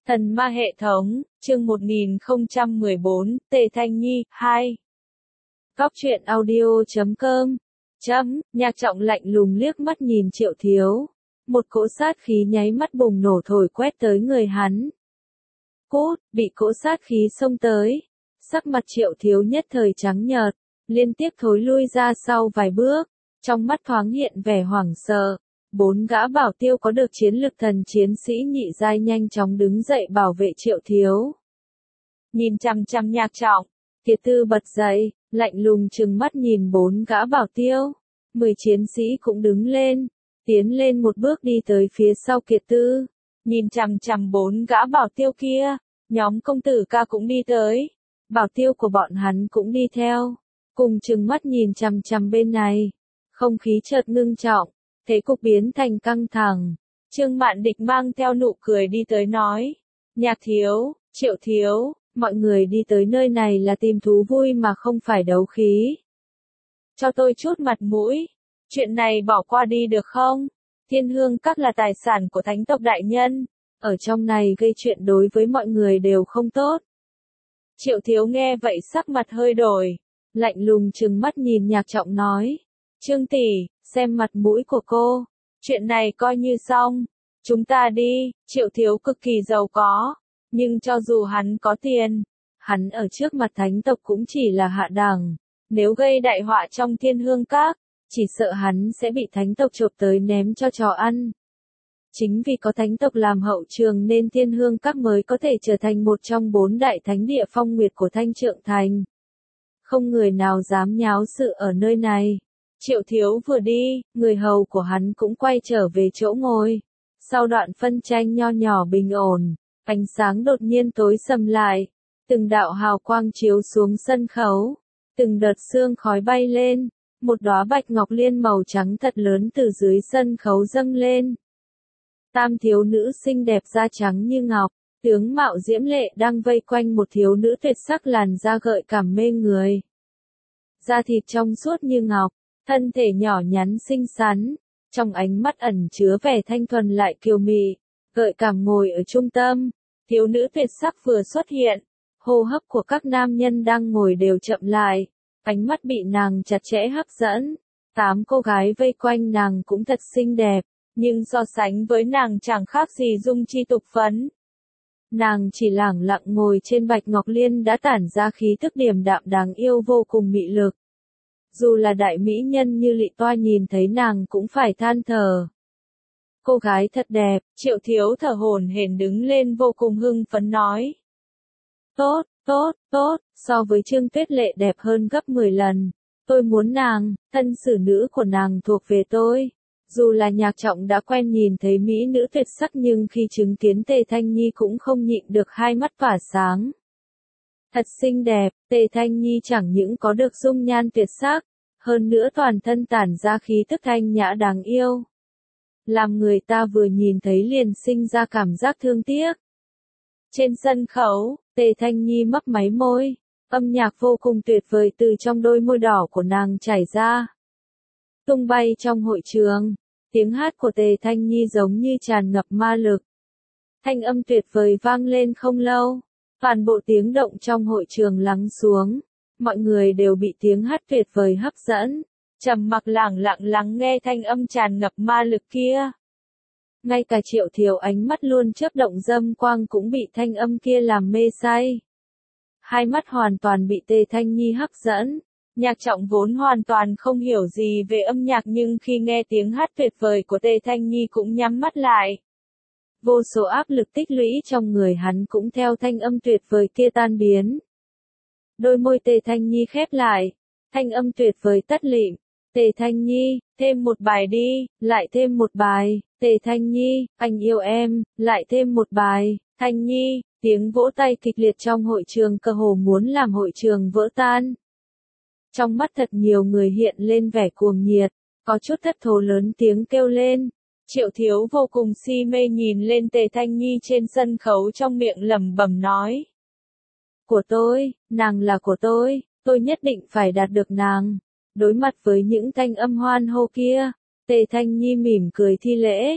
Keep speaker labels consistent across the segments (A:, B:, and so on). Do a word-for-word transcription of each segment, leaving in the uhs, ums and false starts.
A: Thần ma hệ thống, chương một nghìn không trăm mười bốn, Tề Thanh Nhi, hai. Góc truyện audio chấm com. Chấm, Nhạc Trọng lạnh lùng liếc mắt nhìn Triệu Thiếu. Một cỗ sát khí nháy mắt bùng nổ thổi quét tới người hắn. Cút, bị cỗ sát khí xông tới. Sắc mặt Triệu Thiếu nhất thời trắng nhợt, liên tiếp thối lui ra sau vài bước, trong mắt thoáng hiện vẻ hoảng sợ. Bốn gã bảo tiêu có được chiến lực thần chiến sĩ nhị giai nhanh chóng đứng dậy bảo vệ Triệu Thiếu. Nhìn chằm chằm Nhạc Trọng, Kiệt Tư bật dậy, lạnh lùng trừng mắt nhìn bốn gã bảo tiêu. Mười chiến sĩ cũng đứng lên, tiến lên một bước đi tới phía sau Kiệt Tư. Nhìn chằm chằm bốn gã bảo tiêu kia, nhóm công tử ca cũng đi tới. Bảo tiêu của bọn hắn cũng đi theo, cùng trừng mắt nhìn chằm chằm bên này. Không khí chợt ngưng trọng. Thế cục biến thành căng thẳng. Trương Mạn Địch mang theo nụ cười đi tới nói. Nhạc Thiếu, Triệu Thiếu, mọi người đi tới nơi này là tìm thú vui mà không phải đấu khí. Cho tôi chút mặt mũi. Chuyện này bỏ qua đi được không? Thiên Hương Các là tài sản của thánh tộc đại nhân. Ở trong này gây chuyện đối với mọi người đều không tốt. Triệu Thiếu nghe vậy sắc mặt hơi đổi. Lạnh lùng trừng mắt nhìn Nhạc Trọng nói. Trương tỷ, xem mặt mũi của cô. Chuyện này coi như xong. Chúng ta đi. Triệu Thiếu cực kỳ giàu có. Nhưng cho dù hắn có tiền, hắn ở trước mặt thánh tộc cũng chỉ là hạ đẳng. Nếu gây đại họa trong Thiên Hương Các, chỉ sợ hắn sẽ bị thánh tộc chộp tới ném cho chó ăn. Chính vì có thánh tộc làm hậu trường nên Thiên Hương Các mới có thể trở thành một trong bốn đại thánh địa phong nguyệt của Thanh Trượng Thành. Không người nào dám nháo sự ở nơi này. Triệu Thiếu vừa đi, người hầu của hắn cũng quay trở về chỗ ngồi. Sau đoạn phân tranh nho nhỏ bình ổn, ánh sáng đột nhiên tối sầm lại. Từng đạo hào quang chiếu xuống sân khấu. Từng đợt sương khói bay lên. Một đóa bạch ngọc liên màu trắng thật lớn từ dưới sân khấu dâng lên. Tam thiếu nữ xinh đẹp da trắng như ngọc, tướng mạo diễm lệ đang vây quanh một thiếu nữ tuyệt sắc làn da gợi cảm mê người. Da thịt trong suốt như ngọc. Thân thể nhỏ nhắn xinh xắn, trong ánh mắt ẩn chứa vẻ thanh thuần lại kiều mị, gợi cảm ngồi ở trung tâm. Thiếu nữ tuyệt sắc vừa xuất hiện, hô hấp của các nam nhân đang ngồi đều chậm lại, ánh mắt bị nàng chặt chẽ hấp dẫn. Tám cô gái vây quanh nàng cũng thật xinh đẹp, nhưng so sánh với nàng chẳng khác gì dung chi tục phấn. Nàng chỉ lẳng lặng ngồi trên bạch ngọc liên đã tản ra khí tức điềm đạm đáng yêu vô cùng mị lực. Dù là đại mỹ nhân như Lị Toa nhìn thấy nàng cũng phải than thở. Cô gái thật đẹp, Triệu Thiếu thở hổn hển đứng lên vô cùng hưng phấn nói. Tốt, tốt, tốt, so với Trương Tuyết Lệ đẹp hơn gấp mười lần. Tôi muốn nàng, thân xử nữ của nàng thuộc về tôi. Dù là Nhạc Trọng đã quen nhìn thấy mỹ nữ tuyệt sắc nhưng khi chứng kiến Tề Thanh Nhi cũng không nhịn được hai mắt tỏa sáng. Thật xinh đẹp, Tề Thanh Nhi chẳng những có được dung nhan tuyệt sắc, hơn nữa toàn thân tản ra khí tức thanh nhã đáng yêu. Làm người ta vừa nhìn thấy liền sinh ra cảm giác thương tiếc. Trên sân khấu, Tề Thanh Nhi mấp máy môi, âm nhạc vô cùng tuyệt vời từ trong đôi môi đỏ của nàng chảy ra. Tung bay trong hội trường, tiếng hát của Tề Thanh Nhi giống như tràn ngập ma lực. Thanh âm tuyệt vời vang lên không lâu. Toàn bộ tiếng động trong hội trường lắng xuống, mọi người đều bị tiếng hát tuyệt vời hấp dẫn, trầm mặc lẳng lặng lắng nghe thanh âm tràn ngập ma lực kia. Ngay cả Triệu Thiếu ánh mắt luôn chớp động dâm quang cũng bị thanh âm kia làm mê say. Hai mắt hoàn toàn bị Tề Thanh Nhi hấp dẫn. Nhạc Trọng vốn hoàn toàn không hiểu gì về âm nhạc nhưng khi nghe tiếng hát tuyệt vời của Tề Thanh Nhi cũng nhắm mắt lại. Vô số áp lực tích lũy trong người hắn cũng theo thanh âm tuyệt vời kia tan biến. Đôi môi Tề Thanh Nhi khép lại, thanh âm tuyệt vời tắt lịm. Tề Thanh Nhi, thêm một bài đi, lại thêm một bài. Tề Thanh Nhi, anh yêu em, lại thêm một bài. Thanh Nhi, tiếng vỗ tay kịch liệt trong hội trường cơ hồ muốn làm hội trường vỡ tan. Trong mắt thật nhiều người hiện lên vẻ cuồng nhiệt, có chút thất thố lớn tiếng kêu lên. Triệu Thiếu vô cùng si mê nhìn lên Tề Thanh Nhi trên sân khấu trong miệng lẩm bẩm nói. Của tôi, nàng là của tôi, tôi nhất định phải đạt được nàng. Đối mặt với những thanh âm hoan hô kia, Tề Thanh Nhi mỉm cười thi lễ.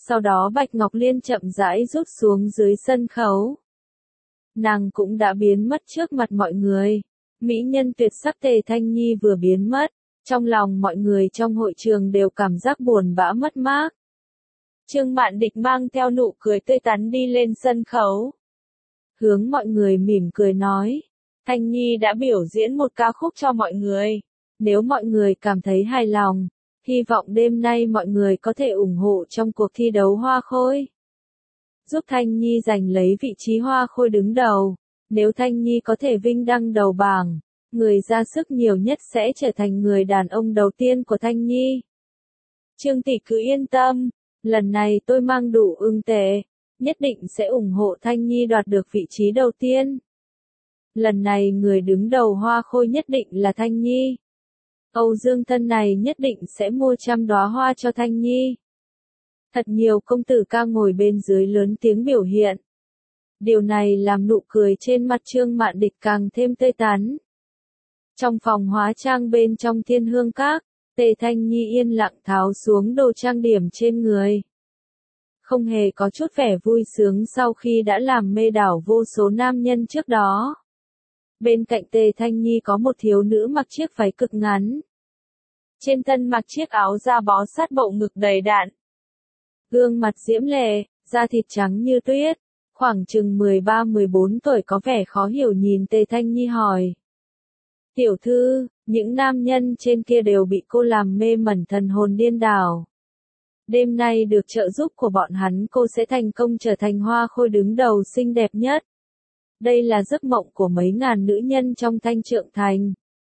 A: Sau đó Bạch Ngọc Liên chậm rãi rút xuống dưới sân khấu. Nàng cũng đã biến mất trước mặt mọi người. Mỹ nhân tuyệt sắc Tề Thanh Nhi vừa biến mất, trong lòng mọi người trong hội trường đều cảm giác buồn bã mất mát. Trương Mạn Địch mang theo nụ cười tươi tắn đi lên sân khấu. Hướng mọi người mỉm cười nói, Thanh Nhi đã biểu diễn một ca khúc cho mọi người. Nếu mọi người cảm thấy hài lòng, hy vọng đêm nay mọi người có thể ủng hộ trong cuộc thi đấu hoa khôi. Giúp Thanh Nhi giành lấy vị trí hoa khôi đứng đầu. Nếu Thanh Nhi có thể vinh đăng đầu bảng, người ra sức nhiều nhất sẽ trở thành người đàn ông đầu tiên của Thanh Nhi. Trương tỷ cứ yên tâm, lần này tôi mang đủ ưng tệ, nhất định sẽ ủng hộ Thanh Nhi đoạt được vị trí đầu tiên. Lần này người đứng đầu hoa khôi nhất định là Thanh Nhi. Âu Dương Thân này nhất định sẽ mua trăm đóa hoa cho Thanh Nhi. Thật nhiều công tử ca ngồi bên dưới lớn tiếng biểu hiện. Điều này làm nụ cười trên mặt Trương Mạn Địch càng thêm tươi tắn. Trong phòng hóa trang bên trong Thiên Hương Các, Tề Thanh Nhi yên lặng tháo xuống đồ trang điểm trên người. Không hề có chút vẻ vui sướng sau khi đã làm mê đảo vô số nam nhân trước đó. Bên cạnh Tề Thanh Nhi có một thiếu nữ mặc chiếc váy cực ngắn. Trên thân mặc chiếc áo da bó sát bộ ngực đầy đặn. Gương mặt diễm lệ, da thịt trắng như tuyết. Khoảng chừng mười ba mười bốn tuổi có vẻ khó hiểu nhìn Tề Thanh Nhi hỏi. Tiểu thư, những nam nhân trên kia đều bị cô làm mê mẩn thần hồn điên đảo. Đêm nay được trợ giúp của bọn hắn cô sẽ thành công trở thành hoa khôi đứng đầu xinh đẹp nhất. Đây là giấc mộng của mấy ngàn nữ nhân trong Thanh Trượng Thành.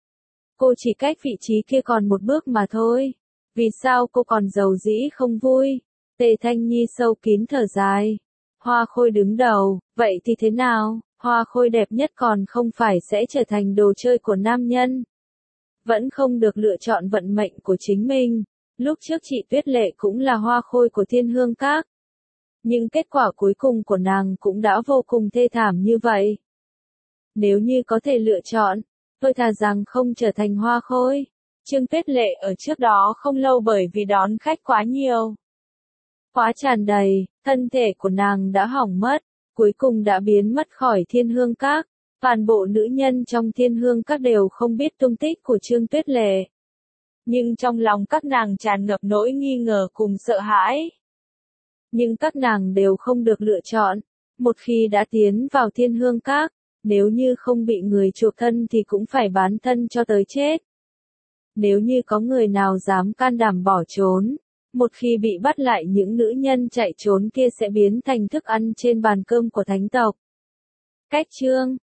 A: Cô chỉ cách vị trí kia còn một bước mà thôi. Vì sao cô còn giàu dĩ không vui? Tề Thanh Nhi sâu kín thở dài. Hoa khôi đứng đầu, vậy thì thế nào? Hoa khôi đẹp nhất còn không phải sẽ trở thành đồ chơi của nam nhân. Vẫn không được lựa chọn vận mệnh của chính mình. Lúc trước chị Tuyết Lệ cũng là hoa khôi của Thiên Hương Các. Nhưng kết quả cuối cùng của nàng cũng đã vô cùng thê thảm như vậy. Nếu như có thể lựa chọn, tôi thà rằng không trở thành hoa khôi. Trương Tuyết Lệ ở trước đó không lâu bởi vì đón khách quá nhiều. Quá tràn đầy, thân thể của nàng đã hỏng mất, cuối cùng đã biến mất khỏi Thiên Hương Các. Toàn bộ nữ nhân trong Thiên Hương Các đều không biết tung tích của Trương Tuyết Lệ. Nhưng trong lòng các nàng tràn ngập nỗi nghi ngờ cùng sợ hãi. Nhưng các nàng đều không được lựa chọn. Một khi đã tiến vào Thiên Hương Các, nếu như không bị người chuộc thân thì cũng phải bán thân cho tới chết. Nếu như có người nào dám can đảm bỏ trốn, một khi bị bắt lại những nữ nhân chạy trốn kia sẽ biến thành thức ăn trên bàn cơm của thánh tộc. Cách chương